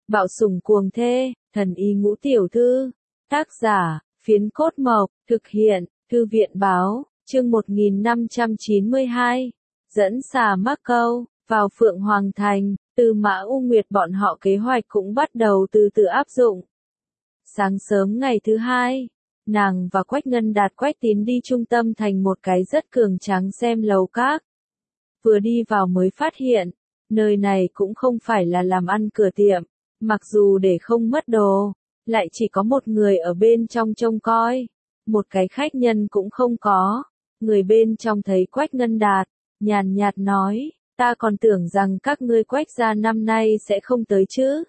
Bạo sủng cuồng thê, thần y ngũ tiểu thư. Tác giả, Phiến Cốt Mộc, thực hiện, Thư viện báo, chương 1592. Dẫn xà mắc câu, vào Phượng Hoàng Thành, Tư Mã U Nguyệt bọn họ kế hoạch cũng bắt đầu từ từ áp dụng. Sáng sớm ngày thứ hai, nàng và Quách Ngân Đạt Quách Tín đi trung tâm thành một cái rất cường tráng xem lầu các. Vừa đi vào mới phát hiện, nơi này cũng không phải là làm ăn cửa tiệm, mặc dù để không mất đồ, lại chỉ có một người ở bên trong trông coi, một cái khách nhân cũng không có. Người bên trong thấy Quách Ngân Đạt, nhàn nhạt nói, ta còn tưởng rằng các ngươi Quách gia năm nay sẽ không tới chứ.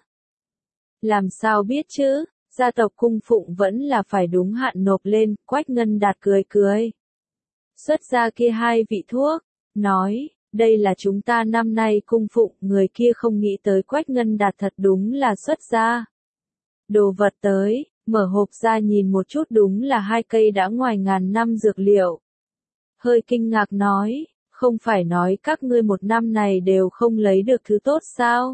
Làm sao biết chứ, gia tộc cung phụng vẫn là phải đúng hạn nộp lên. Quách Ngân Đạt cười cười. Xuất ra kia hai vị thuốc, nói, đây là chúng ta năm nay cung phụng. Người kia không nghĩ tới Quách Ngân Đạt thật đúng là xuất ra đồ vật tới, mở hộp ra nhìn một chút đúng là hai cây đã ngoài ngàn năm dược liệu. Hơi kinh ngạc nói, không phải nói các ngươi một năm này đều không lấy được thứ tốt sao?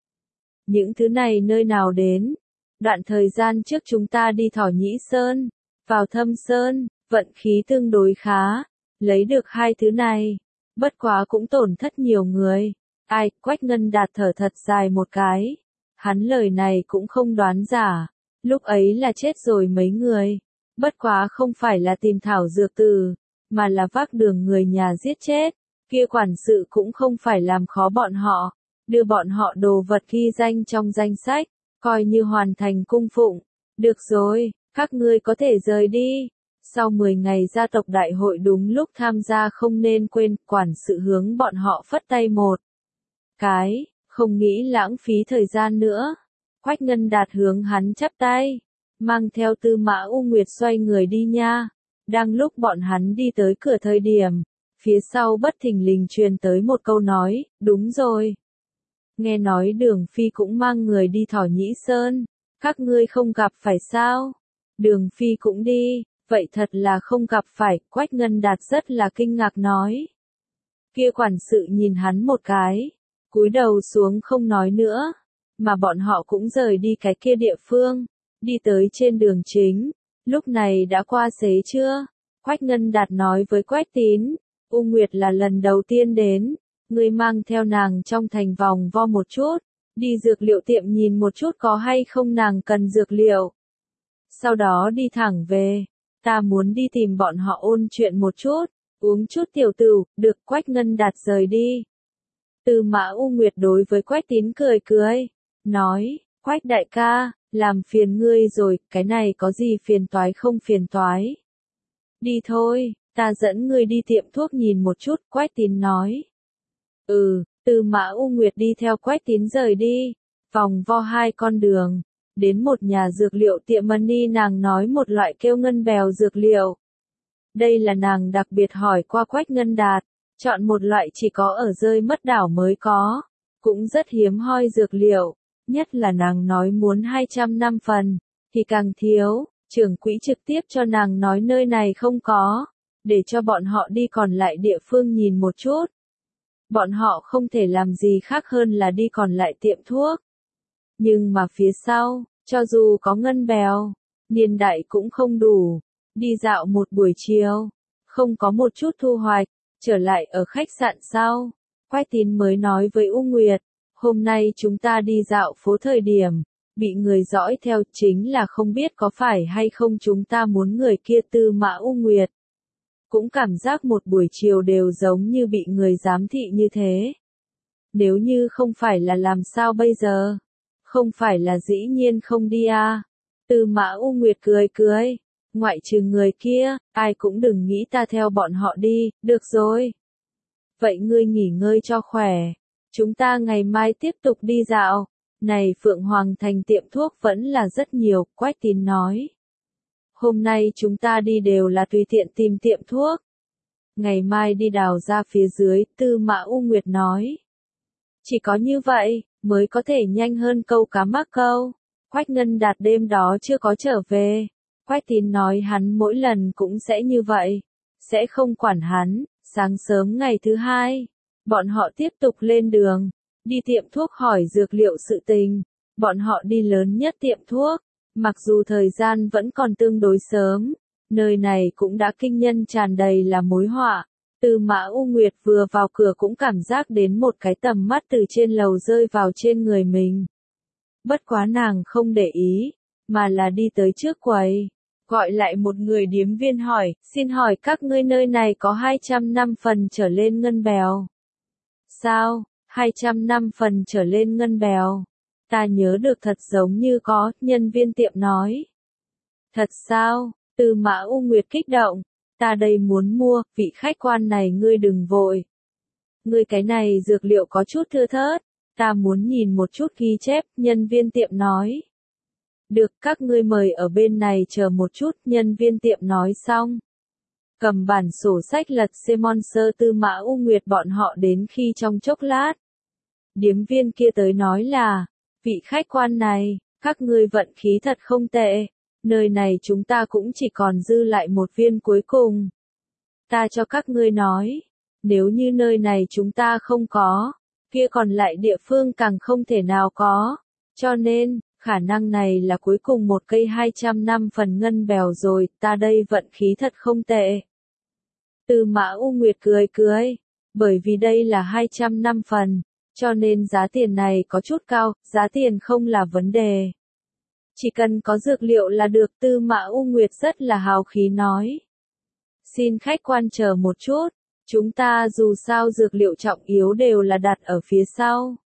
Những thứ này nơi nào đến? Đoạn thời gian trước chúng ta đi Thỏ Nhĩ Sơn, vào Thâm Sơn, vận khí tương đối khá, lấy được hai thứ này, bất quá cũng tổn thất nhiều người. Ai, Quách Ngân Đạt thở thật dài một cái. Hắn lời này cũng không đoán giả, lúc ấy là chết rồi mấy người, bất quá không phải là tìm thảo dược từ, mà là vác đường người nhà giết chết. Kia quản sự cũng không phải làm khó bọn họ, đưa bọn họ đồ vật ghi danh trong danh sách, coi như hoàn thành cung phụng. Được rồi, các ngươi có thể rời đi. Sau 10 ngày gia tộc đại hội đúng lúc tham gia không nên quên. Quản sự hướng bọn họ phất tay một cái, không nghĩ lãng phí thời gian nữa. Quách Ngân Đạt hướng hắn chắp tay, mang theo Tư Mã U Nguyệt xoay người đi nha. Đang lúc bọn hắn đi tới cửa thời điểm, phía sau bất thình lình truyền tới một câu nói, đúng rồi. Nghe nói Đường Phi cũng mang người đi Thỏ Nhĩ Sơn, các ngươi không gặp phải sao? Đường Phi cũng đi, vậy thật là không gặp phải. Quách Ngân Đạt rất là kinh ngạc nói. Kia quản sự nhìn hắn một cái, cúi đầu xuống không nói nữa, mà bọn họ cũng rời đi cái kia địa phương, đi tới trên đường chính. Lúc này đã qua xế trưa, Quách Ngân Đạt nói với Quách Tín, U Nguyệt là lần đầu tiên đến, ngươi mang theo nàng trong thành vòng vo một chút, đi dược liệu tiệm nhìn một chút có hay không nàng cần dược liệu. Sau đó đi thẳng về, ta muốn đi tìm bọn họ ôn chuyện một chút, uống chút tiểu tửu. Được. Quách Ngân Đạt rời đi. Tư Mã U Nguyệt đối với Quách Tín cười cười, nói, Quách đại ca, làm phiền ngươi rồi, cái này có gì phiền toái không phiền toái. Đi thôi, ta dẫn ngươi đi tiệm thuốc nhìn một chút. Quách Tín nói. Tư Mã U Nguyệt đi theo Quách Tín rời đi, vòng vo hai con đường, đến một nhà dược liệu tiệm Mani. Nàng nói một loại kêu ngân bèo dược liệu. Đây là nàng đặc biệt hỏi qua Quách Ngân Đạt, chọn một loại chỉ có ở rơi mất đảo mới có, cũng rất hiếm hoi dược liệu, nhất là nàng nói muốn 200 năm phần, thì càng thiếu. Trưởng quỹ trực tiếp cho nàng nói nơi này không có, để cho bọn họ đi còn lại địa phương nhìn một chút. Bọn họ không thể làm gì khác hơn là đi còn lại tiệm thuốc. Nhưng mà phía sau, cho dù có ngân bèo, niên đại cũng không đủ. Đi dạo một buổi chiều, không có một chút thu hoạch, trở lại ở khách sạn sau. Quách Tín mới nói với U Nguyệt, hôm nay chúng ta đi dạo phố thời điểm, bị người dõi theo, chính là không biết có phải hay không chúng ta muốn người kia. Tư Mã U Nguyệt cũng cảm giác một buổi chiều đều giống như bị người giám thị như thế. Nếu như không phải là làm sao bây giờ? Không phải là dĩ nhiên không đi à? Tư Mã U Nguyệt cười cười, ngoại trừ người kia, ai cũng đừng nghĩ ta theo bọn họ đi. Được rồi. Vậy ngươi nghỉ ngơi cho khỏe, chúng ta ngày mai tiếp tục đi dạo. Này Phượng Hoàng Thành tiệm thuốc vẫn là rất nhiều. Quách Tín nói. Hôm nay chúng ta đi đều là tùy tiện tìm tiệm thuốc. Ngày mai đi đào ra phía dưới. Tư Mã U Nguyệt nói. Chỉ có như vậy, mới có thể nhanh hơn câu cá mắc câu. Quách Ngân Đạt đêm đó chưa có trở về. Quách Tín nói hắn mỗi lần cũng sẽ như vậy, sẽ không quản hắn. Sáng sớm ngày thứ hai, bọn họ tiếp tục lên đường, đi tiệm thuốc hỏi dược liệu sự tình. Bọn họ đi lớn nhất tiệm thuốc, mặc dù thời gian vẫn còn tương đối sớm, nơi này cũng đã kinh nhân tràn đầy là mối họa. Tư Mã U Nguyệt vừa vào cửa cũng cảm giác đến một cái tầm mắt từ trên lầu rơi vào trên người mình. Bất quá nàng không để ý, mà là đi tới trước quầy, gọi lại một người điếm viên hỏi, xin hỏi các ngươi nơi này có 200 năm phần trở lên ngân bèo. Sao, 200 năm phần trở lên ngân bèo? Ta nhớ được thật giống như có, nhân viên tiệm nói. Thật sao? Tư Mã U Nguyệt kích động. Ta đây muốn mua, vị khách quan này ngươi đừng vội. Ngươi cái này dược liệu có chút thưa thớt, ta muốn nhìn một chút ghi chép, nhân viên tiệm nói. Được, các ngươi mời ở bên này chờ một chút, nhân viên tiệm nói xong. Cầm bản sổ sách lật xem sơ Tư Mã U Nguyệt bọn họ đến khi trong chốc lát. Điếm viên kia tới nói là, vị khách quan này, các ngươi vận khí thật không tệ, nơi này chúng ta cũng chỉ còn dư lại một viên cuối cùng. Ta cho các ngươi nói, nếu như nơi này chúng ta không có, kia còn lại địa phương càng không thể nào có, cho nên, khả năng này là cuối cùng một cây 200 năm phần ngân bèo rồi, ta đây vận khí thật không tệ. Tư Mã U Nguyệt cười cười, bởi vì đây là 200 năm phần, cho nên giá tiền này có chút cao, giá tiền không là vấn đề. Chỉ cần có dược liệu là được, Tư Mã U Nguyệt rất là hào khí nói. Xin khách quan chờ một chút, chúng ta dù sao dược liệu trọng yếu đều là đặt ở phía sau.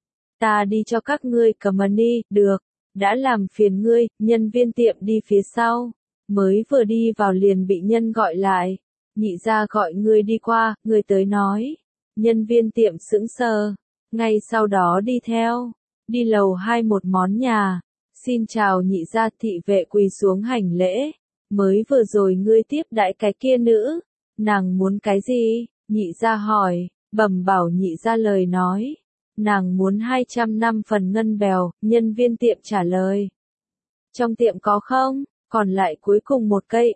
Ta đi cho các ngươi cầm đi, được, đã làm phiền ngươi, nhân viên tiệm đi phía sau, mới vừa đi vào liền bị nhân gọi lại, nhị gia gọi ngươi đi qua, ngươi tới nói, nhân viên tiệm sững sờ, ngay sau đó đi theo, đi lầu 2 một món nhà, xin chào nhị gia, thị vệ quỳ xuống hành lễ, mới vừa rồi ngươi tiếp đãi cái kia nữ, nàng muốn cái gì, nhị gia hỏi, bẩm bảo nhị gia lời nói. Nàng muốn 200 năm phần ngân bèo, nhân viên tiệm trả lời. Trong tiệm có không? Còn lại cuối cùng một cây,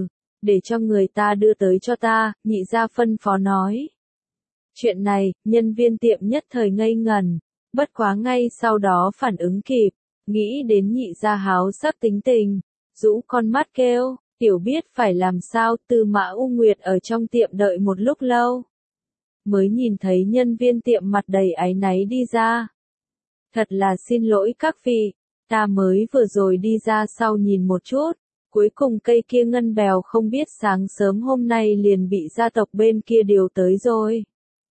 để cho người ta đưa tới cho ta, nhị gia phân phó nói. Chuyện này, nhân viên tiệm nhất thời ngây ngần, bất quá ngay sau đó phản ứng kịp, nghĩ đến nhị gia háo sắc tính tình, rũ con mắt kêu, tiểu biết phải làm sao, Tư Mã U Nguyệt ở trong tiệm đợi một lúc lâu. Mới nhìn thấy nhân viên tiệm mặt đầy áy náy đi ra. Thật là xin lỗi các vị, ta mới vừa rồi đi ra sau nhìn một chút, cuối cùng cây kia ngân bèo không biết sáng sớm hôm nay liền bị gia tộc bên kia điều tới rồi.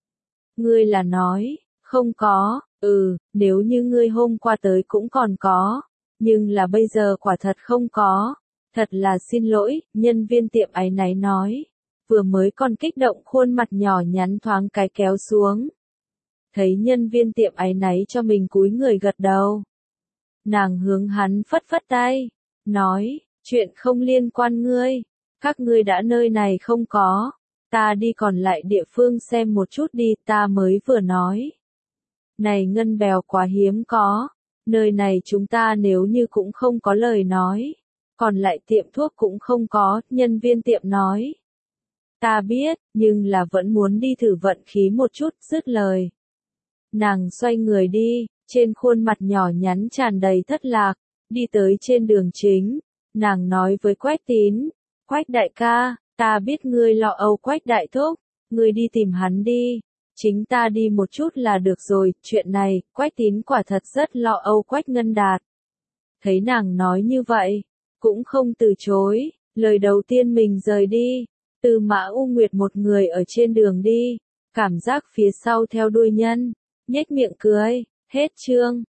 Ngươi là nói, không có, nếu như ngươi hôm qua tới cũng còn có, nhưng là bây giờ quả thật không có, thật là xin lỗi, nhân viên tiệm áy náy nói. Vừa mới còn kích động khuôn mặt nhỏ nhắn thoáng cái kéo xuống. Thấy nhân viên tiệm áy náy cho mình cúi người gật đầu. Nàng hướng hắn phất phất tay, nói, chuyện không liên quan ngươi, các ngươi đã nơi này không có, ta đi còn lại địa phương xem một chút đi, ta mới vừa nói. Này ngân bèo quá hiếm có, nơi này chúng ta nếu như cũng không có lời nói, còn lại tiệm thuốc cũng không có, nhân viên tiệm nói. Ta biết, nhưng là vẫn muốn đi thử vận khí một chút, dứt lời. Nàng xoay người đi, trên khuôn mặt nhỏ nhắn tràn đầy thất lạc, đi tới trên đường chính, nàng nói với Quách Tín, Quách đại ca, ta biết ngươi lo âu Quách đại thúc, ngươi đi tìm hắn đi, chính ta đi một chút là được rồi, chuyện này, Quách Tín quả thật rất lo âu Quách Ngân Đạt. Thấy nàng nói như vậy, cũng không từ chối, lời đầu tiên mình rời đi. Tư Mã U Nguyệt một người ở trên đường đi, cảm giác phía sau theo đuôi nhân, nhếch miệng cười, hết chương.